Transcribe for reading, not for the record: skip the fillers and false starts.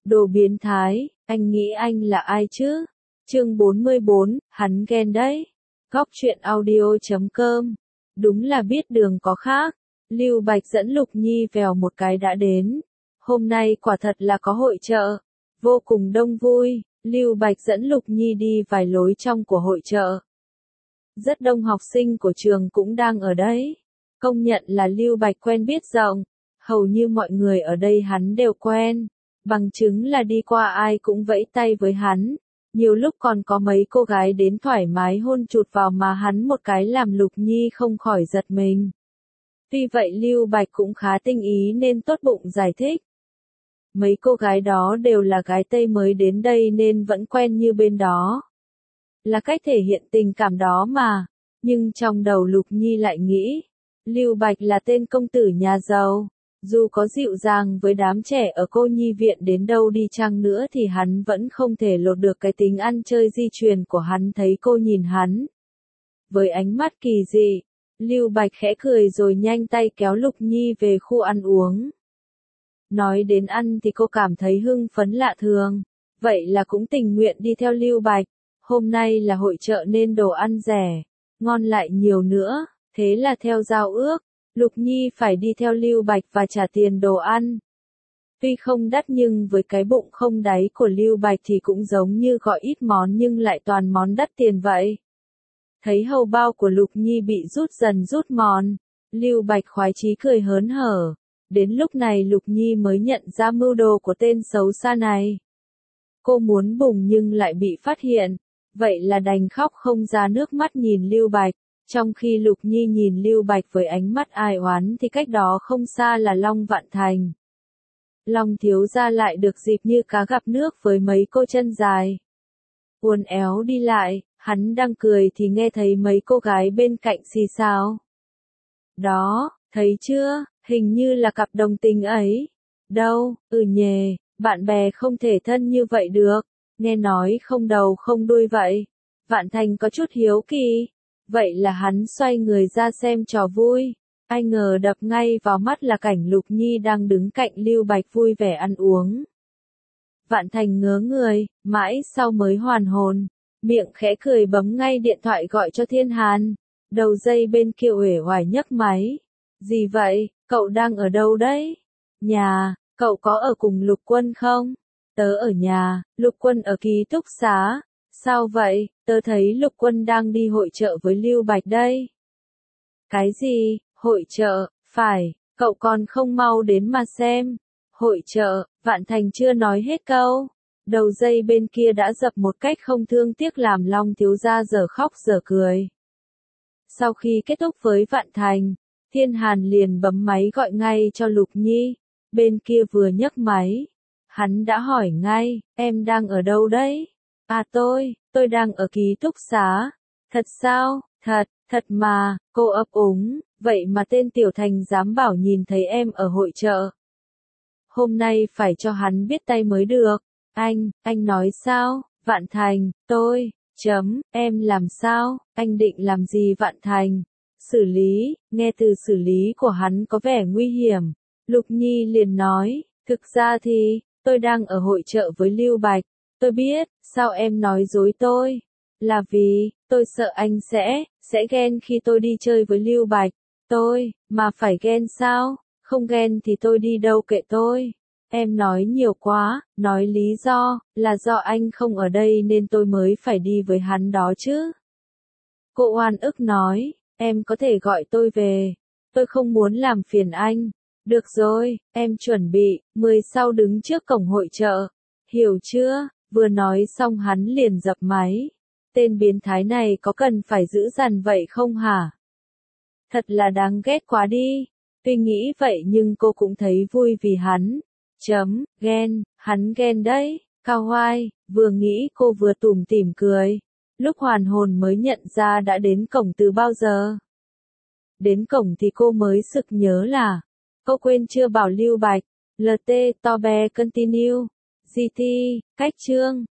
Đồ biến thái, anh nghĩ anh là ai chứ? Chương 44, hắn ghen đấy. Góc truyện audio.com. Đúng là biết đường có khác. Lưu Bạch dẫn Lục Nhi vèo một cái đã đến. Hôm nay quả thật là có hội chợ. Vô cùng đông vui, Lưu Bạch dẫn Lục Nhi đi vài lối trong của hội chợ. Rất đông học sinh của trường cũng đang ở đấy. Công nhận là Lưu Bạch quen biết rộng. Hầu như mọi người ở đây hắn đều quen. Bằng chứng là đi qua ai cũng vẫy tay với hắn. Nhiều lúc còn có mấy cô gái đến thoải mái hôn chụt vào mà hắn một cái làm Lục Nhi không khỏi giật mình. Tuy vậy Lưu Bạch cũng khá tinh ý nên tốt bụng giải thích. Mấy cô gái đó đều là gái Tây mới đến đây nên vẫn quen như bên đó. Là cách thể hiện tình cảm đó mà. Nhưng trong đầu Lục Nhi lại nghĩ, Lưu Bạch là tên công tử nhà giàu. Dù có dịu dàng với đám trẻ ở cô nhi viện đến đâu đi chăng nữa thì hắn vẫn không thể lột được cái tính ăn chơi di truyền của hắn. Thấy cô nhìn hắn với ánh mắt kỳ dị, Lưu Bạch khẽ cười rồi nhanh tay kéo Lục Nhi về khu ăn uống. Nói đến ăn thì cô cảm thấy hưng phấn lạ thường, vậy là cũng tình nguyện đi theo Lưu Bạch. Hôm nay là hội chợ nên đồ ăn rẻ, ngon lại nhiều nữa, thế là theo giao ước, Lục Nhi phải đi theo Lưu Bạch và trả tiền đồ ăn. Tuy không đắt nhưng với cái bụng không đáy của Lưu Bạch thì cũng giống như gọi ít món nhưng lại toàn món đắt tiền vậy. Thấy hầu bao của Lục Nhi bị rút dần rút mòn, Lưu Bạch khoái chí cười hớn hở. Đến lúc này Lục Nhi mới nhận ra mưu đồ của tên xấu xa này. Cô muốn bùng nhưng lại bị phát hiện, vậy là đành khóc không ra nước mắt nhìn Lưu Bạch. Trong khi Lục Nhi nhìn Lưu Bạch với ánh mắt ai oán thì cách đó không xa là Long Vạn Thành. Long thiếu gia lại được dịp như cá gặp nước với mấy cô chân dài. Uốn éo đi lại, hắn đang cười thì nghe thấy mấy cô gái bên cạnh xì xào. Đó, thấy chưa, hình như là cặp đồng tình ấy. Đâu, nhề, bạn bè không thể thân như vậy được, nghe nói không đầu không đuôi vậy. Vạn Thành có chút hiếu kỳ. Vậy là hắn xoay người ra xem trò vui. Ai ngờ đập ngay vào mắt là cảnh Lục Nhi đang đứng cạnh Lưu Bạch vui vẻ ăn uống. Vạn Thành ngớ người, mãi sau mới hoàn hồn. Miệng khẽ cười bấm ngay điện thoại gọi cho Thiên Hàn. Đầu dây bên kia uể oải nhấc máy. Gì vậy, cậu đang ở đâu đấy? Nhà, cậu có ở cùng Lục Quân không? Tớ ở nhà, Lục Quân ở ký túc xá. Sao vậy, tớ thấy Lục Quân đang đi hội chợ với Lưu Bạch đây. Cái gì, hội chợ, phải, cậu còn không mau đến mà xem. Hội chợ, Vạn Thành chưa nói hết câu. Đầu dây bên kia đã dập một cách không thương tiếc làm Long thiếu gia dở khóc dở cười. Sau khi kết thúc với Vạn Thành, Thiên Hàn liền bấm máy gọi ngay cho Lục Nhi. Bên kia vừa nhấc máy, hắn đã hỏi ngay, em đang ở đâu đấy? À tôi đang ở ký túc xá. Thật sao? Thật mà, cô ấp úng, vậy mà tên Tiểu Thành dám bảo nhìn thấy em ở hội chợ. Hôm nay phải cho hắn biết tay mới được. Anh nói sao? Vạn Thành, em làm sao? Anh định làm gì Vạn Thành? Xử lý, nghe từ xử lý của hắn có vẻ nguy hiểm. Lục Nhi liền nói, thực ra thì, tôi đang ở hội chợ với Lưu Bạch. Tôi biết, sao em nói dối tôi? Là vì, tôi sợ anh sẽ ghen khi tôi đi chơi với Lưu Bạch. Mà phải ghen sao? Không ghen thì tôi đi đâu kệ tôi. Em nói nhiều quá, nói lý do, là do anh không ở đây nên tôi mới phải đi với hắn đó chứ. Cô oan ức nói, em có thể gọi tôi về. Tôi không muốn làm phiền anh. Được rồi, em chuẩn bị, 10 sau đứng trước cổng hội chợ. Hiểu chưa? Vừa nói xong hắn liền dập máy. Tên biến thái này có cần phải giữ dằn vậy không hả? Thật là đáng ghét quá đi. Tuy nghĩ vậy nhưng cô cũng thấy vui vì hắn. Ghen, hắn ghen đấy. Cao Hoai, vừa nghĩ cô vừa tủm tỉm cười. Lúc hoàn hồn mới nhận ra đã đến cổng từ bao giờ. Đến cổng thì cô mới sực nhớ là, cô quên chưa bảo Lưu Bạch, LT, to be continue. GT, cách chương.